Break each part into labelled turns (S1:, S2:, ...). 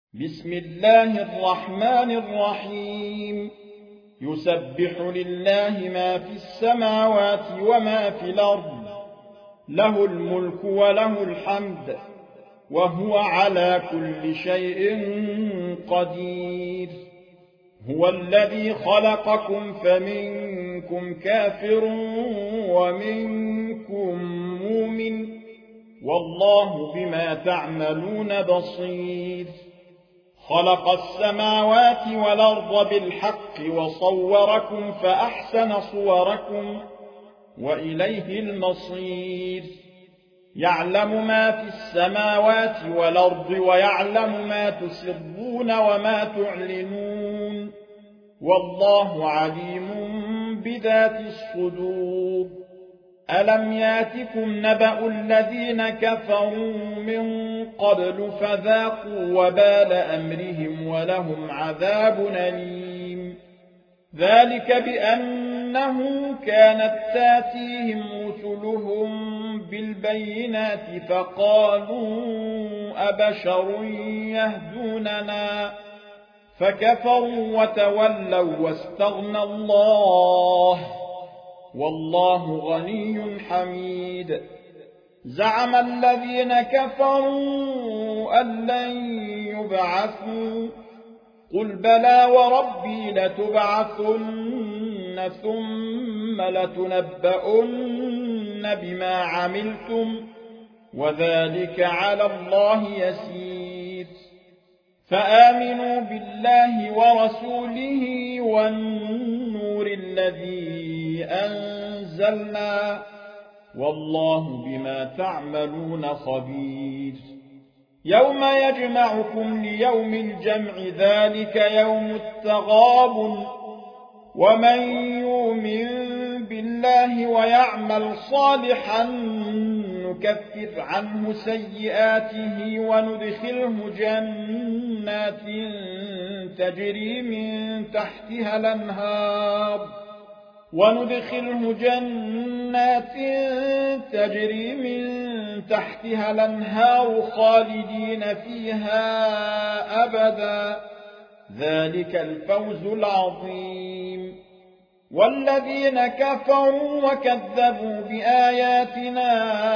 S1: بسم الله الرحمن الرحيم. يسبح لله ما في السماوات وما في الأرض، له الملك وله الحمد، وهو على كل شيء قدير. هو الذي خلقكم فمنكم كافر ومنكم مؤمن، والله بما تعملون بصير. خلق السماوات والأرض بالحق وصوركم فأحسن صوركم وإليه المصير. يعلم ما في السماوات والأرض ويعلم ما تسرون وما تعلنون، والله عليم بذات الصدور. ألم ياتكم نبأ الذين كفروا من قبل فذاقوا وبال أمرهم ولهم عذاب أليم. ذلك بأنه كانت تاتيهم رسلهم بالبينات فقالوا أبشر يهدوننا، فكفروا وتولوا واستغنى الله، والله غني حميد. زعم الذين كفروا أن لن يبعثوا، قل بلى وربي لتبعثن ثم لتنبؤن بما عملتم، وذلك على الله يسير. فآمنوا بالله ورسوله والنور الذي أنزلنا، والله بما تعملون خبير. يوم يجمعكم ليوم الجمع، ذلك يوم التغابن. ومن يؤمن بالله ويعمل صالحا نكفر عنه سيئاته وندخله جنات تجري من تحتها الأنهار خالدين فيها أبدا، ذلك الفوز العظيم. والذين كفروا وكذبوا بآياتنا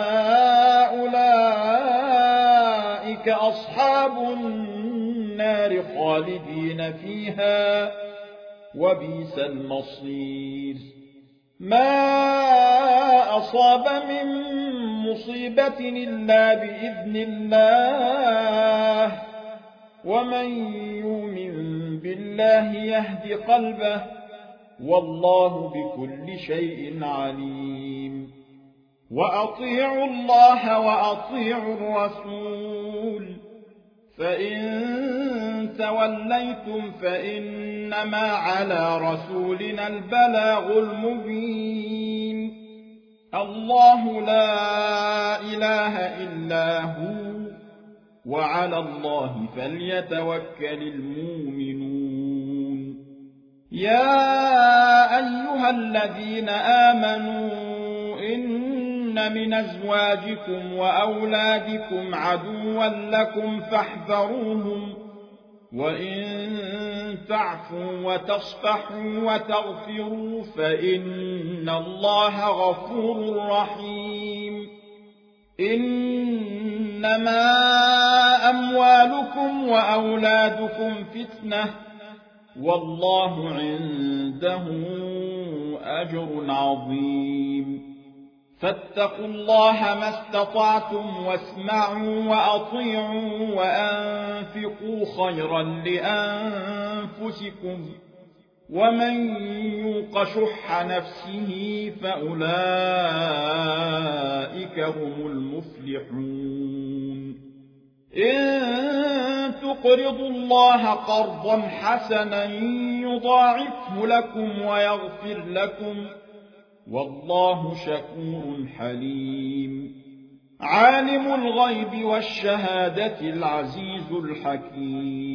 S1: أولئك أصحاب النار خالدين فيها، وبئس المصير. ما أصاب من مصيبة إلا بإذن الله، ومن يؤمن بالله يهد قلبه، والله بكل شيء عليم. وأطيعوا الله وأطيعوا الرسول، فإن توليتم فإنما على رسولنا البلاغ المبين. الله لا إله إلا هو، وعلى الله فليتوكل المؤمنون. يا أيها الذين آمنوا إن من أزواجكم وأولادكم عدوا لكم فاحذروهم، وإن تعفوا وتصفحوا وتغفروا فإن الله غفور رحيم. إنما أموالكم وأولادكم فتنة، والله عنده أجر عظيم. فاتقوا الله ما استطعتم واسمعوا وأطيعوا وأنفقوا خيرا لأنفسكم، ومن يوق شح نفسه فأولئك هم المفلحون. إن تقرضوا الله قرضا حسنا يضاعفه لكم ويغفر لكم، والله شكور حليم. عالم الغيب والشهادة العزيز الحكيم.